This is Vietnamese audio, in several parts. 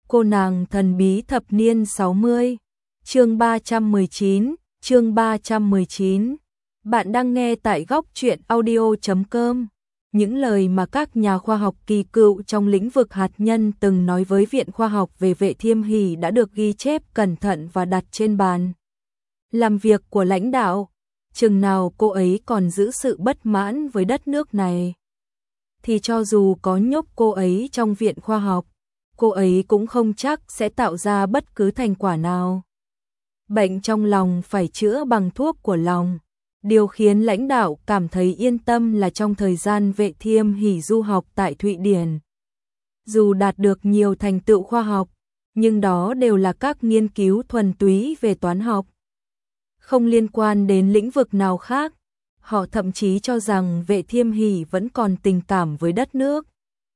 Cô nàng thần bí thập niên 60, chương 319. Bạn đang nghe tại góc truyện audio.com. Những lời mà các nhà khoa học kỳ cựu trong lĩnh vực hạt nhân từng nói với Viện Khoa học về Vệ Thiêm Hỷ đã được ghi chép cẩn thận và đặt trên bàn làm việc của lãnh đạo. Chừng nào cô ấy còn giữ sự bất mãn với đất nước này, thì cho dù có nhốt cô ấy trong viện khoa học, cô ấy cũng không chắc sẽ tạo ra bất cứ thành quả nào. Bệnh trong lòng phải chữa bằng thuốc của lòng. Điều khiến lãnh đạo cảm thấy yên tâm là trong thời gian Vệ Thiêm Hỷ du học tại Thụy Điển, dù đạt được nhiều thành tựu khoa học, nhưng đó đều là các nghiên cứu thuần túy về toán học, không liên quan đến lĩnh vực nào khác. Họ thậm chí cho rằng Vệ Thiêm Hỷ vẫn còn tình cảm với đất nước.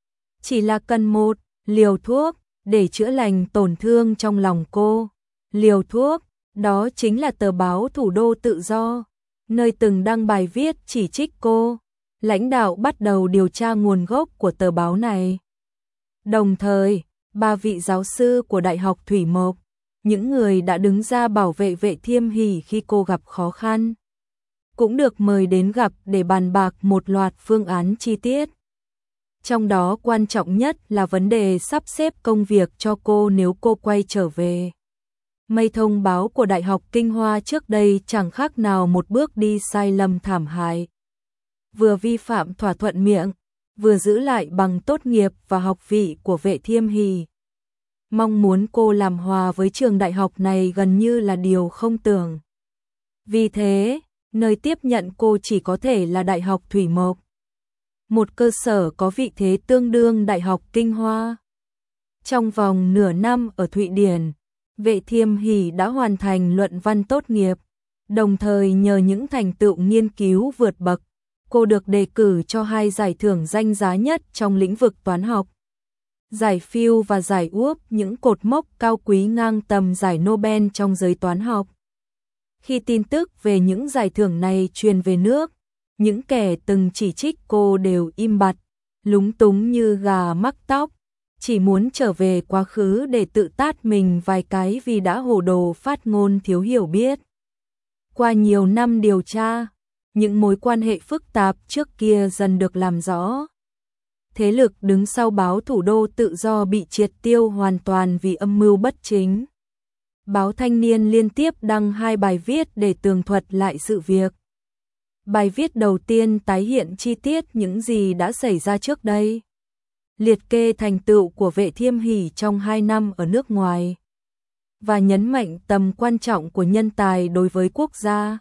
Chỉ là cần một liều thuốc để chữa lành tổn thương trong lòng cô. Liều thuốc, đó chính là tờ báo Thủ đô Tự do, nơi từng đăng bài viết chỉ trích cô. Lãnh đạo bắt đầu điều tra nguồn gốc của tờ báo này. Đồng thời, 3 vị giáo sư của Đại học Thủy Mộc, những người đã đứng ra bảo vệ Vệ Thiêm Hỷ khi cô gặp khó khăn, cũng được mời đến gặp để bàn bạc một loạt phương án chi tiết. Trong đó quan trọng nhất là vấn đề sắp xếp công việc cho cô nếu cô quay trở về. Mây thông báo của Đại học Kinh Hoa trước đây chẳng khác nào một bước đi sai lầm thảm hại. Vừa vi phạm thỏa thuận miệng, vừa giữ lại bằng tốt nghiệp và học vị của Vệ Thiêm Hỷ. Mong muốn cô làm hòa với trường đại học này gần như là điều không tưởng. Vì thế, nơi tiếp nhận cô chỉ có thể là Đại học Thủy Mộc, một cơ sở có vị thế tương đương Đại học Kinh Hoa. Trong vòng nửa năm ở Thụy Điển, Vệ Thiêm Hỷ đã hoàn thành luận văn tốt nghiệp, đồng thời nhờ những thành tựu nghiên cứu vượt bậc, cô được đề cử cho 2 giải thưởng danh giá nhất trong lĩnh vực toán học. Giải Fields và giải Úp, những cột mốc cao quý ngang tầm giải Nobel trong giới toán học. Khi tin tức về những giải thưởng này truyền về nước, những kẻ từng chỉ trích cô đều im bặt, lúng túng như gà mắc tóc, chỉ muốn trở về quá khứ để tự tát mình vài cái vì đã hồ đồ phát ngôn thiếu hiểu biết. Qua nhiều năm điều tra, những mối quan hệ phức tạp trước kia dần được làm rõ. Thế lực đứng sau báo Thủ đô Tự do bị triệt tiêu hoàn toàn vì âm mưu bất chính. Báo Thanh niên liên tiếp đăng 2 bài viết để tường thuật lại sự việc. Bài viết đầu tiên tái hiện chi tiết những gì đã xảy ra trước đây, liệt kê thành tựu của Vệ Thiêm Hỷ trong 2 năm ở nước ngoài, và nhấn mạnh tầm quan trọng của nhân tài đối với quốc gia,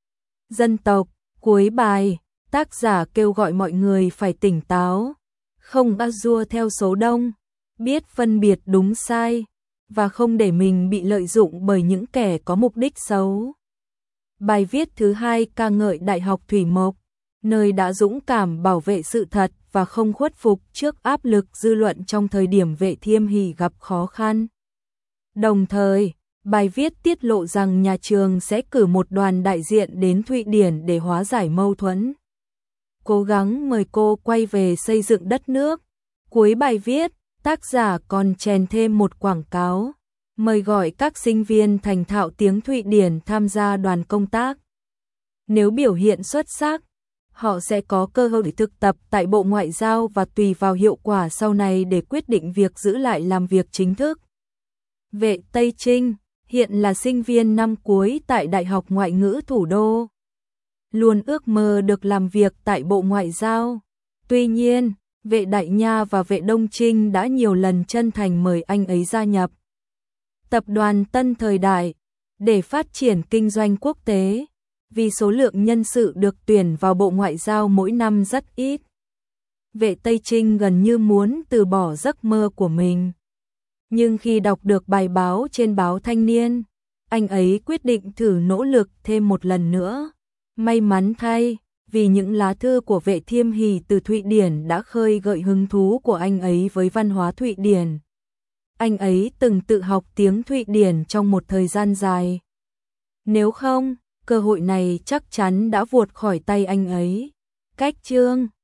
dân tộc. Cuối bài, tác giả kêu gọi mọi người phải tỉnh táo, không a dua theo số đông, biết phân biệt đúng sai, và không để mình bị lợi dụng bởi những kẻ có mục đích xấu. Bài viết thứ 2 ca ngợi Đại học Thủy Mộc, nơi đã dũng cảm bảo vệ sự thật và không khuất phục trước áp lực dư luận trong thời điểm Vệ Thiêm Hỷ gặp khó khăn. Đồng thời, bài viết tiết lộ rằng nhà trường sẽ cử một đoàn đại diện đến Thụy Điển để hóa giải mâu thuẫn, cố gắng mời cô quay về xây dựng đất nước. Cuối bài viết, tác giả còn chèn thêm một quảng cáo, mời gọi các sinh viên thành thạo tiếng Thụy Điển tham gia đoàn công tác. Nếu biểu hiện xuất sắc, họ sẽ có cơ hội thực tập tại Bộ Ngoại giao và tùy vào hiệu quả sau này để quyết định việc giữ lại làm việc chính thức. Vệ Tây Trinh hiện là sinh viên năm cuối tại Đại học Ngoại ngữ Thủ đô, luôn ước mơ được làm việc tại Bộ Ngoại giao. Tuy nhiên, Vệ Đại Nha và Vệ Đông Trinh đã nhiều lần chân thành mời anh ấy gia nhập tập đoàn Tân Thời Đại để phát triển kinh doanh quốc tế, vì số lượng nhân sự được tuyển vào Bộ Ngoại giao mỗi năm rất ít. Vệ Tây Trinh gần như muốn từ bỏ giấc mơ của mình. Nhưng khi đọc được bài báo trên báo Thanh niên, anh ấy quyết định thử nỗ lực thêm một lần nữa. May mắn thay, vì những lá thư của Vệ Thiêm Hỷ từ Thụy Điển đã khơi gợi hứng thú của anh ấy với văn hóa Thụy Điển. Anh ấy từng tự học tiếng Thụy Điển trong một thời gian dài. Nếu không, cơ hội này chắc chắn đã vụt khỏi tay anh ấy. Cách chương